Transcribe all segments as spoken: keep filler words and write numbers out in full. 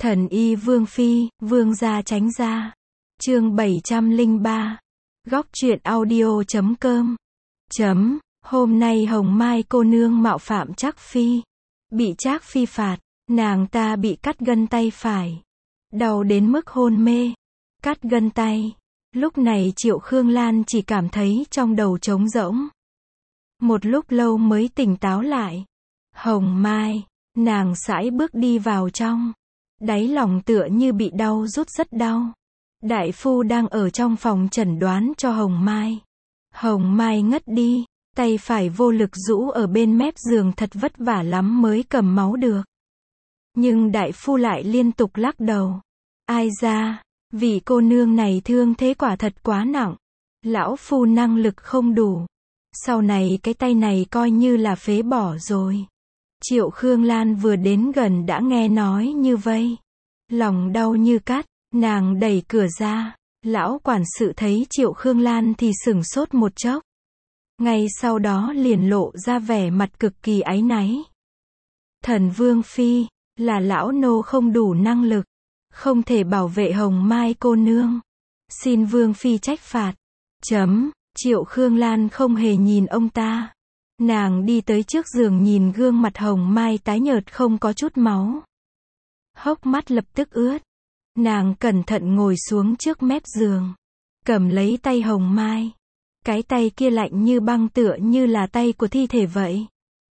Thần y Vương Phi, Vương gia tránh ra. Chương bảy trăm lẻ ba. Góc truyện audio chấm com. Chấm, hôm nay Hồng Mai cô nương mạo phạm Trác Phi. Bị Trác Phi phạt, nàng ta bị cắt gân tay phải. Đau đến mức hôn mê. Cắt gân tay. Lúc này Triệu Khương Lan chỉ cảm thấy trong đầu trống rỗng. Một lúc lâu mới tỉnh táo lại. Hồng Mai, nàng sải bước đi vào trong. Đáy lòng tựa như bị đau rút rất đau. Đại phu đang ở trong phòng chẩn đoán cho Hồng Mai. Hồng Mai ngất đi, tay phải vô lực rũ ở bên mép giường, thật vất vả lắm mới cầm máu được. Nhưng đại phu lại liên tục lắc đầu. Ai ra, vị cô nương này thương thế quả thật quá nặng. Lão phu năng lực không đủ. Sau này cái tay này coi như là phế bỏ rồi. Triệu Khương Lan vừa đến gần đã nghe nói như vây. Lòng đau như cắt, nàng đẩy cửa ra. Lão quản sự thấy Triệu Khương Lan thì sửng sốt một chốc. Ngay sau đó liền lộ ra vẻ mặt cực kỳ áy náy. Thần Vương Phi, là lão nô không đủ năng lực, không thể bảo vệ Hồng Mai cô nương. Xin Vương Phi trách phạt. Chấm, Triệu Khương Lan không hề nhìn ông ta. Nàng đi tới trước giường nhìn gương mặt Hồng Mai tái nhợt không có chút máu. Hốc mắt lập tức ướt. Nàng cẩn thận ngồi xuống trước mép giường. Cầm lấy tay Hồng Mai. Cái tay kia lạnh như băng, tựa như là tay của thi thể vậy.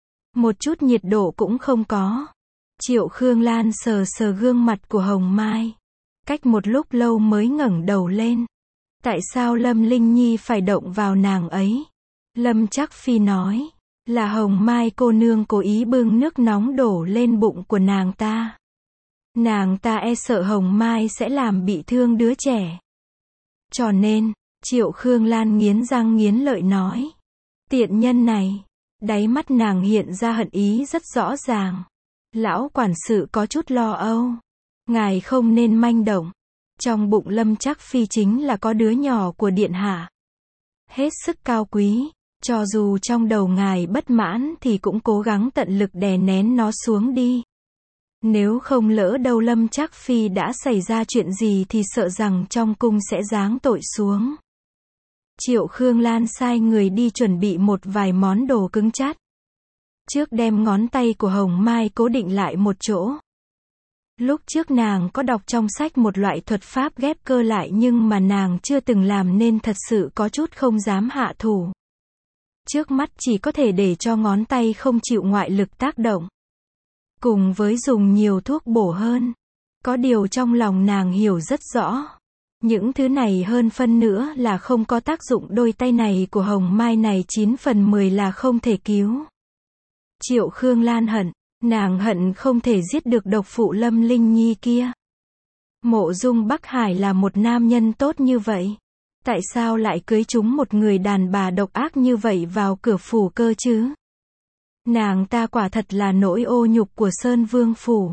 Một chút nhiệt độ cũng không có. Triệu Khương Lan sờ sờ gương mặt của Hồng Mai. Cách một lúc lâu mới ngẩng đầu lên. Tại sao Lâm Linh Nhi phải động vào nàng ấy? Lâm Trác Phi nói, là Hồng Mai cô nương cố ý bưng nước nóng đổ lên bụng của nàng ta. Nàng ta e sợ Hồng Mai sẽ làm bị thương đứa trẻ. Cho nên, Triệu Khương Lan nghiến răng nghiến lợi nói. Tiện nhân này, đáy mắt nàng hiện ra hận ý rất rõ ràng. Lão quản sự có chút lo âu. Ngài không nên manh động. Trong bụng Lâm Trác Phi chính là có đứa nhỏ của điện hạ. Hết sức cao quý. Cho dù trong đầu ngài bất mãn thì cũng cố gắng tận lực đè nén nó xuống đi. Nếu không lỡ đâu Lâm Trác Phi đã xảy ra chuyện gì thì sợ rằng trong cung sẽ giáng tội xuống. Triệu Khương Lan sai người đi chuẩn bị một vài món đồ cứng chát. Trước đem ngón tay của Hồng Mai cố định lại một chỗ. Lúc trước nàng có đọc trong sách một loại thuật pháp ghép cơ lại, nhưng mà nàng chưa từng làm nên thật sự có chút không dám hạ thủ. Trước mắt chỉ có thể để cho ngón tay không chịu ngoại lực tác động. Cùng với dùng nhiều thuốc bổ hơn. Có điều trong lòng nàng hiểu rất rõ. Những thứ này hơn phân nữa là không có tác dụng, đôi tay này của Hồng Mai này chín phần mười là không thể cứu. Triệu Khương Lan hận, nàng hận không thể giết được độc phụ Lâm Linh Nhi kia. Mộ Dung Bắc Hải là một nam nhân tốt như vậy. Tại sao lại cưới chúng một người đàn bà độc ác như vậy vào cửa phủ cơ chứ? Nàng ta quả thật là nỗi ô nhục của Sơn Vương phủ.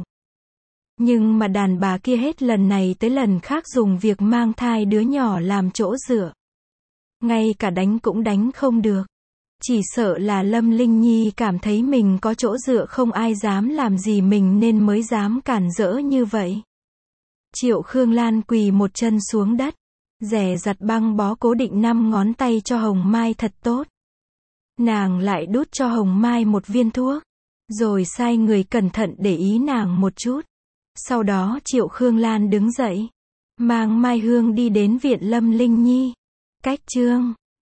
Nhưng mà đàn bà kia hết lần này tới lần khác dùng việc mang thai đứa nhỏ làm chỗ dựa. Ngay cả đánh cũng đánh không được. Chỉ sợ là Lâm Linh Nhi cảm thấy mình có chỗ dựa không ai dám làm gì mình nên mới dám cản rỡ như vậy. Triệu Khương Lan quỳ một chân xuống đất. Dè dặt băng bó cố định năm ngón tay cho Hồng Mai thật tốt. Nàng lại đút cho Hồng Mai một viên thuốc. Rồi sai người cẩn thận để ý nàng một chút. Sau đó Triệu Khương Lan đứng dậy. Mang Mai Hương đi đến viện Lâm Linh Nhi. Cách chương